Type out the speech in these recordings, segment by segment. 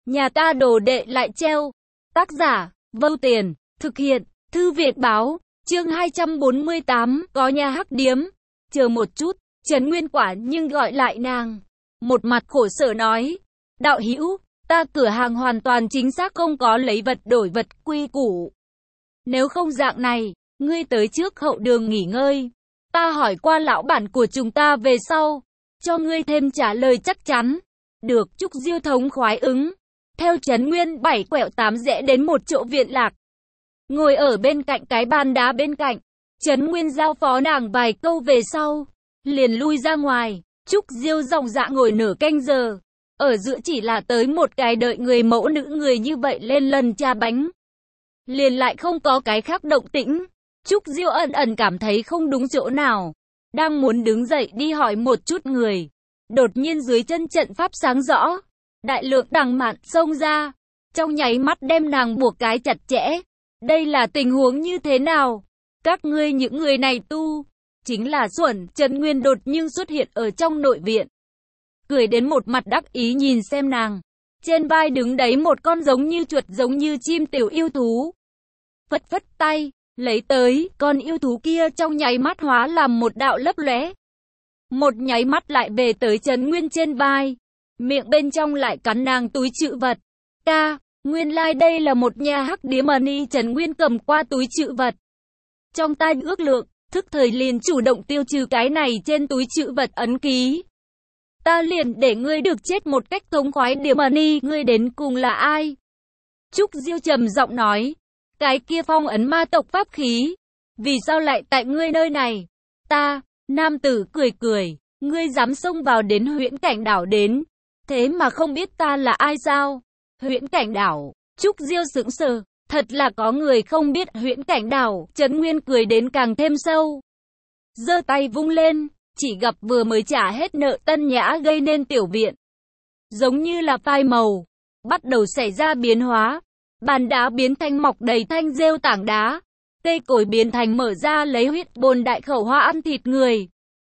Nhà ta đồ đệ lại treo. Tác giả, Vâu Tiền, thực hiện, Thư viện báo, chương 248, có nhà hắc điếm. Chờ một chút, Trấn Nguyên quả nhưng gọi lại nàng. Một mặt khổ sở nói, đạo hữu, ta cửa hàng hoàn toàn chính xác không có lấy vật đổi vật quy củ. Nếu không dạng này, ngươi tới trước hậu đường nghỉ ngơi. Ta hỏi qua lão bản của chúng ta về sau, cho ngươi thêm trả lời chắc chắn. Được, Trúc Diêu thống khoái ứng. Theo Trấn Nguyên 7 quẹo 8 rẽ đến một chỗ viện lạc. Ngồi ở bên cạnh cái bàn đá bên cạnh. Trấn Nguyên giao phó nàng vài câu về sau, liền lui ra ngoài. Trúc Diêu dòng dã ngồi nửa canh giờ. Ở giữa chỉ là tới một cái đợi người mẫu nữ người như vậy lên lần trà bánh. Liền lại không có cái khác động tĩnh. Trúc Diêu ẩn ẩn cảm thấy không đúng chỗ nào. Đang muốn đứng dậy đi hỏi một chút người. Đột nhiên dưới chân trận pháp sáng rõ. Đại lượng đằng mạn xông ra. Trong nháy mắt đem nàng buộc cái chặt chẽ. Đây là tình huống như thế nào? Các ngươi những người này tu. Chính là xuẩn. Trấn Nguyên đột nhiên xuất hiện ở trong nội viện. Cười đến một mặt đắc ý nhìn xem nàng. Trên vai đứng đấy một con giống như chuột giống như chim tiểu yêu thú. Phất phất tay, lấy tới, con yêu thú kia trong nháy mắt hóa làm một đạo lấp lóe. Một nháy mắt lại về tới Trấn Nguyên trên vai. Miệng bên trong lại cắn nàng túi trữ vật. Ca, nguyên lai đây là một nhà hắc điếm money. Trấn Nguyên cầm qua túi trữ vật. Trong tay ước lượng, thức thời liền chủ động tiêu trừ cái này trên túi trữ vật ấn ký. Ta liền để ngươi được chết một cách thống khoái. Điếm money, ngươi đến cùng là ai? Trúc Diêu trầm giọng nói. Cái kia phong ấn ma tộc pháp khí. Vì sao lại tại ngươi nơi này? Ta, nam tử cười cười. Ngươi dám xông vào đến Huyễn Cảnh đảo đến. Thế mà không biết ta là ai sao? Huyễn Cảnh đảo. Trúc Diêu sững sờ. Thật là có người không biết Huyễn Cảnh đảo. Trấn Nguyên cười đến càng thêm sâu. Giơ tay vung lên. Chỉ gặp vừa mới trả hết nợ Tân Nhã gây nên tiểu viện. Giống như là phai màu. Bắt đầu xảy ra biến hóa. Bàn đá biến thành mọc đầy thanh rêu tảng đá. Cây cối biến thành mở ra lấy huyết bồn đại khẩu hoa ăn thịt người.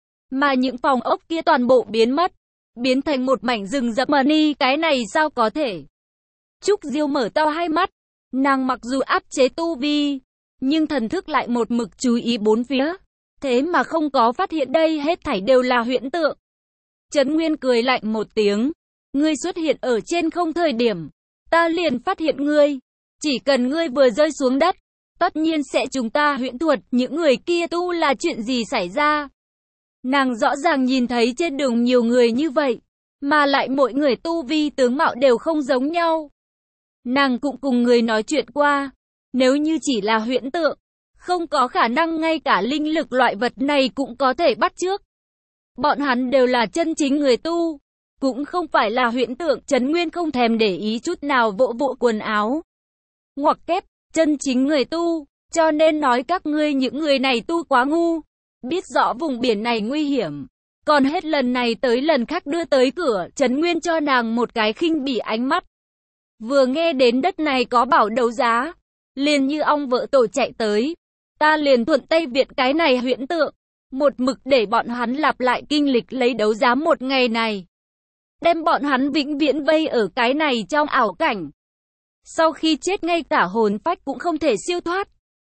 Mà những phòng ốc kia toàn bộ biến mất. Biến thành một mảnh rừng rậm money. Cái này sao có thể? Trúc Diêu mở to hai mắt. Nàng mặc dù áp chế tu vi, nhưng thần thức lại một mực chú ý bốn phía. Thế mà không có phát hiện đây hết thảy đều là huyễn tượng. Trấn Nguyên cười lạnh một tiếng. Ngươi xuất hiện ở trên không thời điểm. Ta liền phát hiện ngươi. Chỉ cần ngươi vừa rơi xuống đất, tất nhiên sẽ chúng ta huyễn thuật. Những người kia tu là chuyện gì xảy ra? Nàng rõ ràng nhìn thấy trên đường nhiều người như vậy, mà lại mỗi người tu vi tướng mạo đều không giống nhau. Nàng cũng cùng người nói chuyện qua. Nếu như chỉ là huyễn tượng, không có khả năng ngay cả linh lực loại vật này cũng có thể bắt chước. Bọn hắn đều là chân chính người tu. Cũng không phải là huyễn tượng. Trấn Nguyên không thèm để ý chút nào vỗ vỗ quần áo. Ngoặc kép, chân chính người tu. Cho nên nói các ngươi những người này tu quá ngu. Biết rõ vùng biển này nguy hiểm. Còn hết lần này tới lần khác đưa tới cửa. Trấn Nguyên cho nàng một cái khinh bỉ ánh mắt. Vừa nghe đến đất này có bảo đấu giá, liền như ong vỡ tổ chạy tới. Ta liền thuận tay viện cái này huyễn tượng. Một mực để bọn hắn lặp lại kinh lịch lấy đấu giá một ngày này. Đem bọn hắn vĩnh viễn vây ở cái này trong ảo cảnh. Sau khi chết ngay cả hồn phách cũng không thể siêu thoát.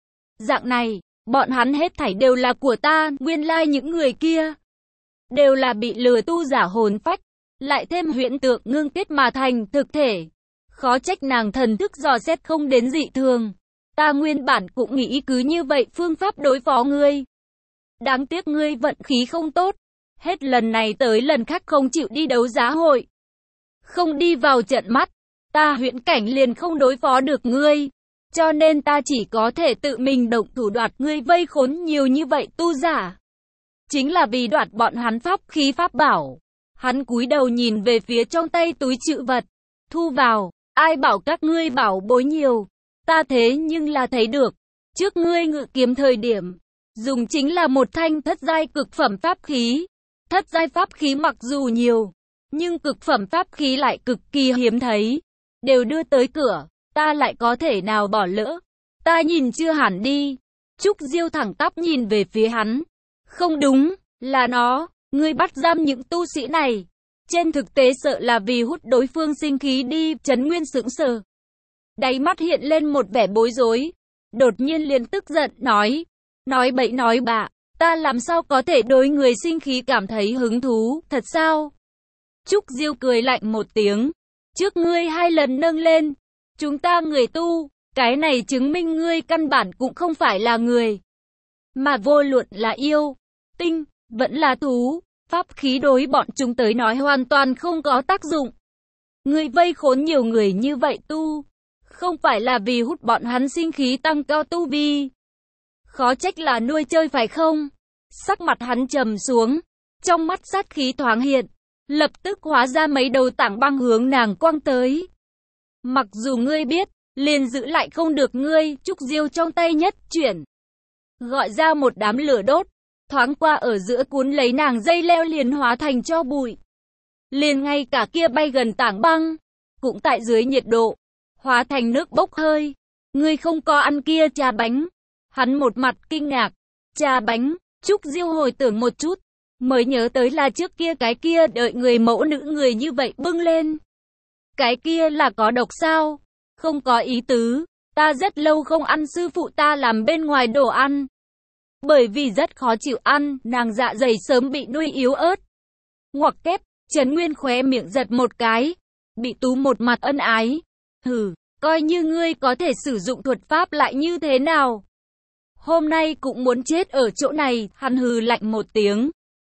Dạng này, bọn hắn hết thảy đều là của ta. Nguyên lai những người kia đều là bị lừa tu giả hồn phách, lại thêm huyễn tượng ngưng kết mà thành thực thể. Khó trách nàng thần thức dò xét không đến dị thường. Ta nguyên bản cũng nghĩ cứ như vậy phương pháp đối phó ngươi. Đáng tiếc ngươi vận khí không tốt. Hết lần này tới lần khác không chịu đi đấu giá hội. Không đi vào trận mắt. Ta Huyễn Cảnh liền không đối phó được ngươi. Cho nên ta chỉ có thể tự mình động thủ đoạt ngươi vây khốn nhiều như vậy tu giả. Chính là vì đoạt bọn hắn pháp khí pháp bảo. Hắn cúi đầu nhìn về phía trong tay túi trữ vật. Thu vào. Ai bảo các ngươi bảo bối nhiều. Ta thế nhưng là thấy được. Trước ngươi ngự kiếm thời điểm, dùng chính là một thanh thất giai cực phẩm pháp khí. Thất giai pháp khí mặc dù nhiều, nhưng cực phẩm pháp khí lại cực kỳ hiếm thấy. Đều đưa tới cửa, ta lại có thể nào bỏ lỡ. Ta nhìn chưa hẳn đi. Trúc Diêu thẳng tắp nhìn về phía hắn. Không đúng, là nó. Ngươi bắt giam những tu sĩ này. Trên thực tế sợ là vì hút đối phương sinh khí đi, Trấn Nguyên sững sờ. Đáy mắt hiện lên một vẻ bối rối. Đột nhiên liền tức giận, nói bậy nói bạ, ta làm sao có thể đối người sinh khí cảm thấy hứng thú, thật sao? Trúc Diêu cười lạnh một tiếng, trước ngươi 2 lần nâng lên, chúng ta người tu, cái này chứng minh ngươi căn bản cũng không phải là người. Mà vô luận là yêu, tinh, vẫn là thú, pháp khí đối bọn chúng tới nói hoàn toàn không có tác dụng. Ngươi vây khốn nhiều người như vậy tu, không phải là vì hút bọn hắn sinh khí tăng cao tu vi. Khó trách là nuôi chơi phải không? Sắc mặt hắn trầm xuống, trong mắt sát khí thoáng hiện, lập tức hóa ra mấy đầu tảng băng hướng nàng quăng tới. Mặc dù ngươi biết, liền giữ lại không được ngươi, Trúc Diêu trong tay nhất chuyển, gọi ra một đám lửa đốt, thoáng qua ở giữa cuốn lấy nàng dây leo liền hóa thành tro bụi. Liền ngay cả kia bay gần tảng băng, cũng tại dưới nhiệt độ, hóa thành nước bốc hơi. Ngươi không có ăn kia trà bánh. Hắn một mặt kinh ngạc. Trà bánh, Trúc Diêu hồi tưởng một chút, mới nhớ tới là trước kia cái kia đợi người mẫu nữ người như vậy bưng lên. Cái kia là có độc sao? Không có ý tứ, ta rất lâu không ăn sư phụ ta làm bên ngoài đồ ăn. Bởi vì rất khó chịu ăn, nàng dạ dày sớm bị nuôi yếu ớt. Ngoặc kép, Trấn Nguyên khóe miệng giật một cái, bị Tú một mặt ân ái. Hừ, coi như ngươi có thể sử dụng thuật pháp lại như thế nào? Hôm nay cũng muốn chết ở chỗ này, hắn hừ lạnh một tiếng.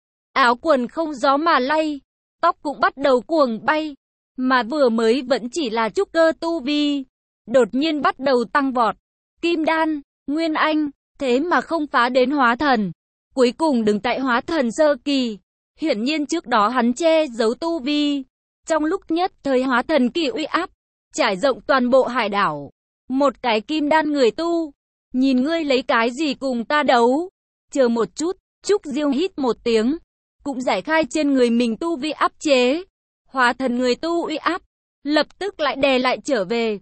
Áo quần không gió mà lay, tóc cũng bắt đầu cuồng bay, mà vừa mới vẫn chỉ là trúc cơ tu vi, đột nhiên bắt đầu tăng vọt. Kim đan, nguyên anh, thế mà không phá đến hóa thần, cuối cùng đứng tại hóa thần sơ kỳ. Hiển nhiên trước đó hắn che giấu tu vi, trong lúc nhất thời hóa thần kỳ uy áp trải rộng toàn bộ hải đảo. Một cái kim đan người tu, nhìn ngươi lấy cái gì cùng ta đấu? Chờ một chút, Trúc Diêu hít một tiếng, cũng giải khai trên người mình tu vi áp chế. Hóa thần người tu uy áp, lập tức lại đè lại trở về.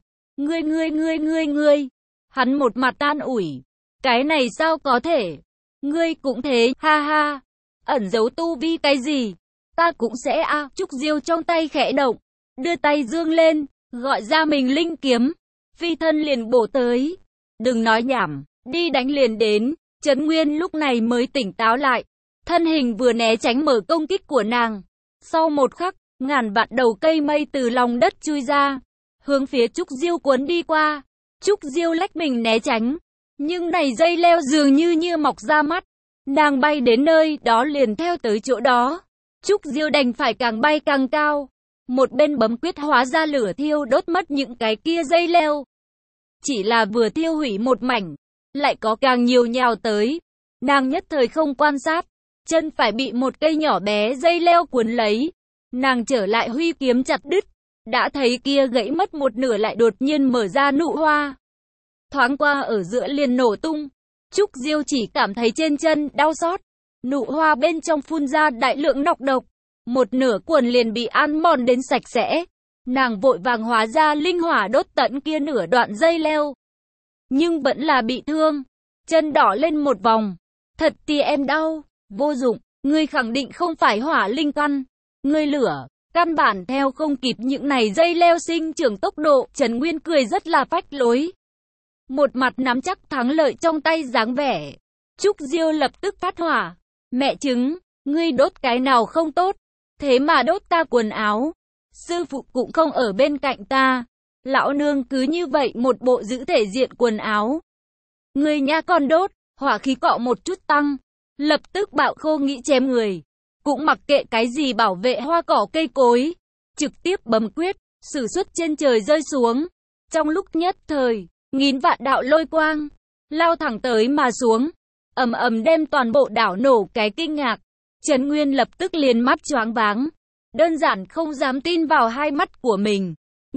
Ngươi. Hắn một mặt tan ủi. Cái này sao có thể? Ngươi cũng thế, ha ha. Ẩn giấu tu vi cái gì? Ta cũng sẽ a. Trúc Diêu trong tay khẽ động, đưa tay dương lên, gọi ra mình linh kiếm, phi thân liền bổ tới. Đừng nói nhảm, đi đánh liền đến. Trấn Nguyên lúc này mới tỉnh táo lại, thân hình vừa né tránh mở công kích của nàng. Sau một khắc, ngàn vạn đầu cây mây từ lòng đất chui ra, hướng phía Trúc Diêu cuốn đi qua. Trúc Diêu lách mình né tránh, nhưng này dây leo dường như mọc ra mắt. Nàng bay đến nơi đó liền theo tới chỗ đó. Trúc Diêu đành phải càng bay càng cao. Một bên bấm quyết hóa ra lửa thiêu đốt mất những cái kia dây leo. Chỉ là vừa thiêu hủy một mảnh, lại có càng nhiều nhào tới. Nàng nhất thời không quan sát, chân phải bị một cây nhỏ bé dây leo cuốn lấy. Nàng trở lại huy kiếm chặt đứt, đã thấy kia gãy mất một nửa lại đột nhiên mở ra nụ hoa. Thoáng qua ở giữa liền nổ tung. Trúc Diêu chỉ cảm thấy trên chân đau xót. Nụ hoa bên trong phun ra đại lượng nọc độc. Một nửa quần liền bị ăn mòn đến sạch sẽ. Nàng vội vàng hóa ra linh hỏa đốt tận kia nửa đoạn dây leo. Nhưng vẫn là bị thương. Chân đỏ lên một vòng. Thật thì em đau. Vô dụng, ngươi khẳng định không phải hỏa linh căn. Ngươi lửa, căn bản theo không kịp những này dây leo sinh trưởng tốc độ. Trấn Nguyên cười rất là phách lối. Một mặt nắm chắc thắng lợi trong tay dáng vẻ. Trúc Diêu lập tức phát hỏa. Mẹ chứng, ngươi đốt cái nào không tốt, thế mà đốt ta quần áo. Sư phụ cũng không ở bên cạnh ta. Lão nương cứ như vậy một bộ giữ thể diện quần áo. Ngươi nha còn đốt, hỏa khí cọ một chút tăng. Lập tức bạo khô nghĩ chém người. Cũng mặc kệ cái gì bảo vệ hoa cỏ cây cối. Trực tiếp bấm quyết, sử xuất trên trời rơi xuống. Trong lúc nhất thời, nghìn vạn đạo lôi quang lao thẳng tới mà xuống, ầm ầm đem toàn bộ đảo nổ cái kinh ngạc. Trấn Nguyên lập tức liền mắt choáng váng, đơn giản không dám tin vào hai mắt của mình.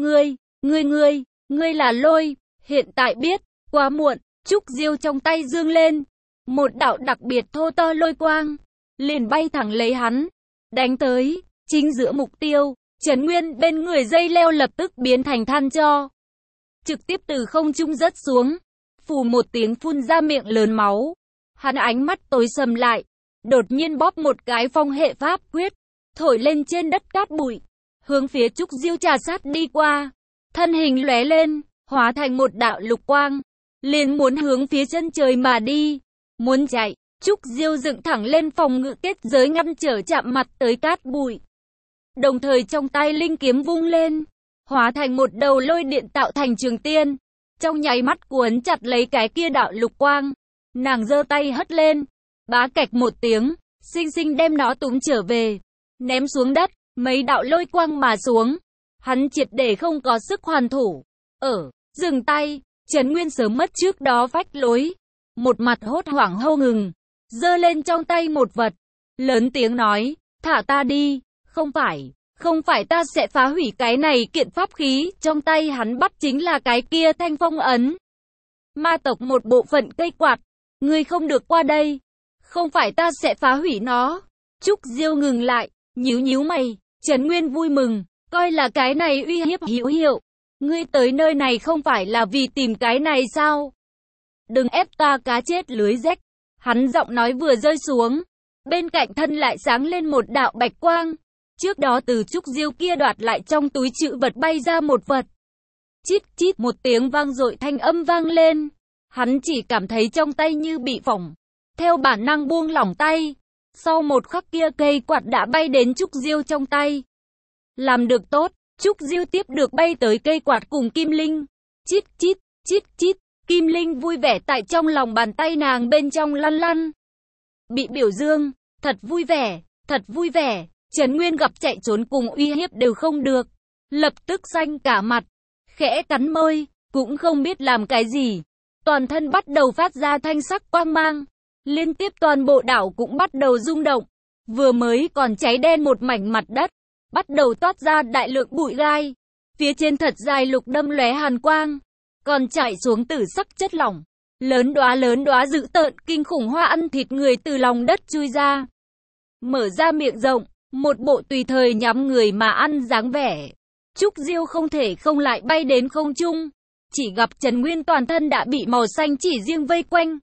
Ngươi là lôi, hiện tại biết, quá muộn. Trúc Diêu trong tay dương lên, một đạo đặc biệt thô to lôi quang, liền bay thẳng lấy hắn, đánh tới, chính giữa mục tiêu. Trấn Nguyên bên người dây leo lập tức biến thành than tro, trực tiếp từ không trung rớt xuống, phù một tiếng phun ra miệng lớn máu. Hắn ánh mắt tối sầm lại, đột nhiên bóp một cái phong hệ pháp quyết, thổi lên trên đất cát bụi, hướng phía Trúc Diêu trà sát đi qua. Thân hình lóe lên, hóa thành một đạo lục quang, liền muốn hướng phía chân trời mà đi. Muốn chạy, Trúc Diêu dựng thẳng lên phòng ngự kết giới ngăn trở chạm mặt tới cát bụi. Đồng thời trong tay linh kiếm vung lên, hóa thành một đầu lôi điện tạo thành trường tiên. Trong nháy mắt cuốn chặt lấy cái kia đạo lục quang. Nàng giơ tay hất lên, bá kạch một tiếng, xinh xinh đem nó túm trở về, ném xuống đất, mấy đạo lôi quang mà xuống. Hắn triệt để không có sức hoàn thủ. Dừng tay, Trấn Nguyên sớm mất trước đó phách lối. Một mặt hốt hoảng hô ngừng, giơ lên trong tay một vật, lớn tiếng nói, thả ta đi, không phải ta sẽ phá hủy cái này kiện pháp khí. Trong tay hắn bắt chính là cái kia thanh phong ấn. Ma tộc một bộ phận cây quạt, ngươi không được qua đây, không phải ta sẽ phá hủy nó. Trúc Diêu ngừng lại, nhíu mày, Trấn Nguyên vui mừng, coi là cái này uy hiếp hữu hiệu. Ngươi tới nơi này không phải là vì tìm cái này sao? Đừng ép ta cá chết lưới rách. Hắn giọng nói vừa rơi xuống, bên cạnh thân lại sáng lên một đạo bạch quang. Trước đó từ Trúc Diêu kia đoạt lại trong túi trữ vật bay ra một vật. Chít chít một tiếng vang dội thanh âm vang lên. Hắn chỉ cảm thấy trong tay như bị phỏng, theo bản năng buông lỏng tay. Sau một khắc kia cây quạt đã bay đến Trúc Diêu trong tay. Làm được tốt, Trúc Diêu tiếp được bay tới cây quạt cùng Kim Linh. Chít chít, chít chít, Kim Linh vui vẻ tại trong lòng bàn tay nàng bên trong lăn lăn. Bị biểu dương, thật vui vẻ, thật vui vẻ. Trấn Nguyên gặp chạy trốn cùng uy hiếp đều không được, lập tức xanh cả mặt, khẽ cắn môi, cũng không biết làm cái gì. Toàn thân bắt đầu phát ra thanh sắc quang mang, liên tiếp toàn bộ đảo cũng bắt đầu rung động. Vừa mới còn cháy đen một mảnh mặt đất, bắt đầu toát ra đại lượng bụi gai. Phía trên thật dài lục đâm lóe hàn quang, còn chảy xuống tử sắc chất lỏng. Lớn đóa dữ tợn kinh khủng hoa ăn thịt người từ lòng đất chui ra. Mở ra miệng rộng, một bộ tùy thời nhắm người mà ăn dáng vẻ. Trúc Diêu không thể không lại bay đến không trung. Chỉ gặp Trấn Nguyên toàn thân đã bị màu xanh chỉ riêng vây quanh,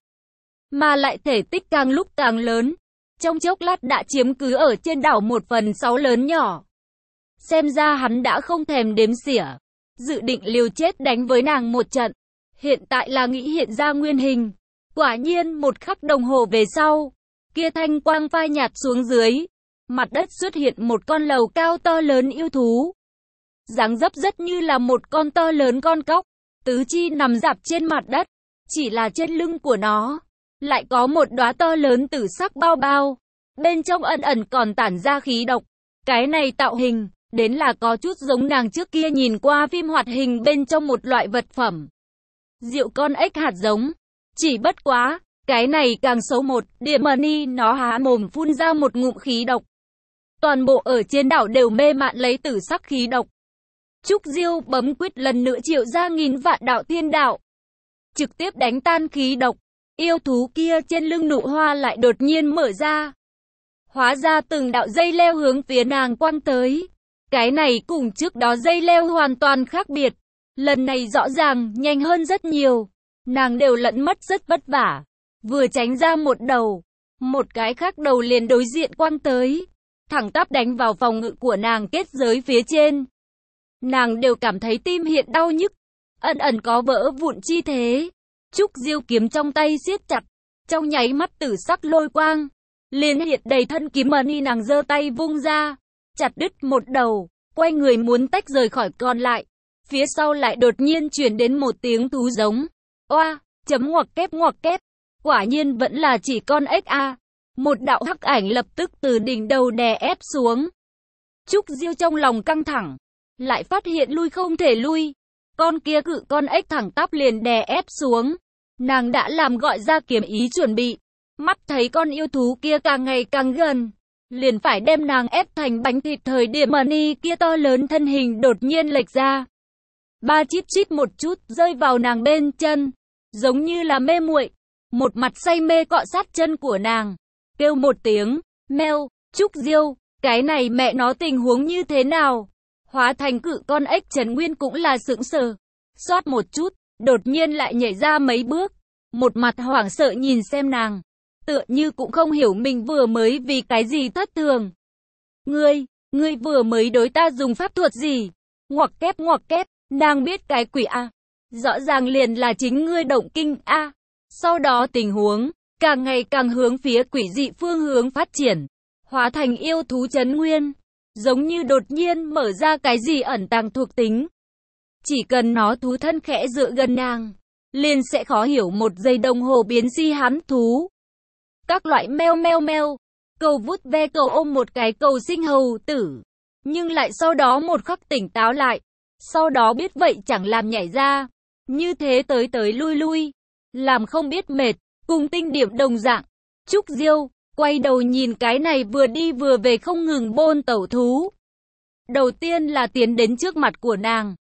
mà lại thể tích càng lúc càng lớn. Trong chốc lát đã chiếm cứ ở trên đảo 1/6 lớn nhỏ. Xem ra hắn đã không thèm đếm xỉa, dự định liều chết đánh với nàng một trận. Hiện tại là nghĩ hiện ra nguyên hình. Quả nhiên một khắc đồng hồ về sau, kia thanh quang phai nhạt xuống dưới. Mặt đất xuất hiện một con lầu cao to lớn yêu thú. Dáng dấp rất như là một con to lớn con cóc, tứ chi nằm rạp trên mặt đất. Chỉ là trên lưng của nó lại có một đóa to lớn tử sắc bao bao, bên trong ẩn ẩn còn tản ra khí độc. Cái này tạo hình, đến là có chút giống nàng trước kia nhìn qua phim hoạt hình bên trong một loại vật phẩm. Rượu con ếch hạt giống. Chỉ bất quá, cái này càng xấu một, Demony nó há mồm phun ra một ngụm khí độc. Toàn bộ ở trên đảo đều mê mạn lấy tử sắc khí độc. Trúc Diêu bấm quyết lần nữa triệu ra nghìn vạn đạo thiên đạo, trực tiếp đánh tan khí độc. Yêu thú kia trên lưng nụ hoa lại đột nhiên mở ra, hóa ra từng đạo dây leo hướng phía nàng quăng tới. Cái này cùng trước đó dây leo hoàn toàn khác biệt. Lần này rõ ràng nhanh hơn rất nhiều. Nàng đều lẫn mất rất vất vả, vừa tránh ra một đầu, một cái khác đầu liền đối diện quăng tới, thẳng tắp đánh vào phòng ngự của nàng kết giới phía trên. Nàng đều cảm thấy tim hiện đau nhức, ẩn ẩn có vỡ vụn chi thế. Trúc Diêu kiếm trong tay siết chặt, trong nháy mắt tử sắc lôi quang liền hiện đầy thân kiếm Money. Nàng giơ tay vung ra, chặt đứt một đầu, quay người muốn tách rời khỏi còn lại. Phía sau lại đột nhiên truyền đến một tiếng thú giống. Oa, chấm ngoặc kép, quả nhiên vẫn là chỉ con ếch a. Một đạo hắc ảnh lập tức từ đỉnh đầu đè ép xuống. Trúc Diêu trong lòng căng thẳng, lại phát hiện lui không thể lui. Con kia cự con ếch thẳng tắp liền đè ép xuống. Nàng đã làm gọi ra kiếm ý chuẩn bị, mắt thấy con yêu thú kia càng ngày càng gần, liền phải đem nàng ép thành bánh thịt. Thời điểm Money kia to lớn thân hình đột nhiên lệch ra, ba chip chip một chút rơi vào nàng bên chân, giống như là mê muội, một mặt say mê cọ sát chân của nàng, kêu một tiếng, meo. Trúc Diêu, cái này mẹ nó tình huống như thế nào? Hóa thành cự con ếch Trấn Nguyên cũng là sững sờ, xoát một chút, đột nhiên lại nhảy ra mấy bước, một mặt hoảng sợ nhìn xem nàng, tựa như cũng không hiểu mình vừa mới vì cái gì thất thường. Ngươi vừa mới đối ta dùng pháp thuật gì? Ngoặc kép, nàng biết cái quỷ a. Rõ ràng liền là chính ngươi động kinh a. Sau đó tình huống càng ngày càng hướng phía quỷ dị phương hướng phát triển, hóa thành yêu thú Trấn Nguyên, giống như đột nhiên mở ra cái gì ẩn tàng thuộc tính. Chỉ cần nó thú thân khẽ dựa gần nàng, liền sẽ khó hiểu 1 giây đồng hồ biến si hán thú. Các loại meo, cầu vút ve cầu ôm một cái cầu sinh hầu tử, nhưng lại sau đó một khắc tỉnh táo lại, sau đó biết vậy chẳng làm nhảy ra, như thế tới lui, làm không biết mệt, cùng tinh điểm đồng dạng. Trúc Diêu quay đầu nhìn cái này vừa đi vừa về không ngừng bôn tẩu thú. Đầu tiên là tiến đến trước mặt của nàng,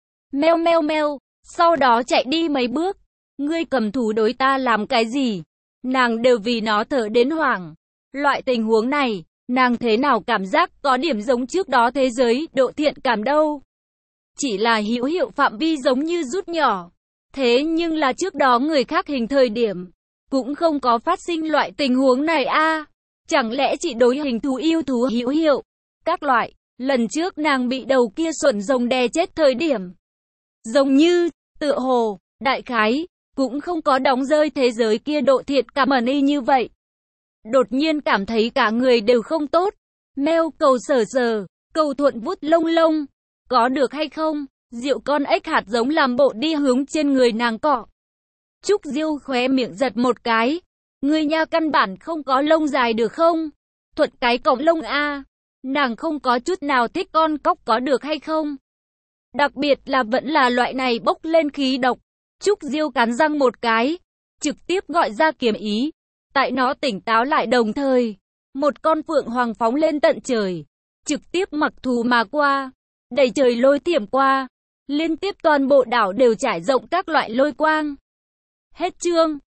meo, sau đó chạy đi mấy bước. Ngươi cầm thú đối ta làm cái gì? Nàng đều vì nó thở đến hoảng. Loại tình huống này, nàng thế nào cảm giác có điểm giống trước đó thế giới độ thiện cảm đâu. Chỉ là hữu hiệu phạm vi giống như rút nhỏ. Thế nhưng là trước đó người khác hình thời điểm, cũng không có phát sinh loại tình huống này a. Chẳng lẽ chỉ đối hình thú yêu thú hữu hiệu? Các loại, lần trước nàng bị đầu kia xuẩn rồng đè chết thời điểm. Giống như, tựa hồ, đại khái, cũng không có đóng rơi thế giới kia độ thiện cảm ẩn y như vậy. Đột nhiên cảm thấy cả người đều không tốt. Meo cầu sờ, cầu thuận vút lông, có được hay không? Diệu con ếch hạt giống làm bộ đi hướng trên người nàng cọ. Trúc Diêu khóe miệng giật một cái. Người nha căn bản không có lông dài được không? Thuận cái cọng lông a. Nàng không có chút nào thích con cóc có được hay không? Đặc biệt là vẫn là loại này bốc lên khí độc. Trúc Diêu cắn răng một cái, trực tiếp gọi ra kiếm ý. Tại nó tỉnh táo lại đồng thời, một con phượng hoàng phóng lên tận trời, trực tiếp mặc thù mà qua, đầy trời lôi tiềm qua, liên tiếp toàn bộ đảo đều trải rộng các loại lôi quang. Hết chương.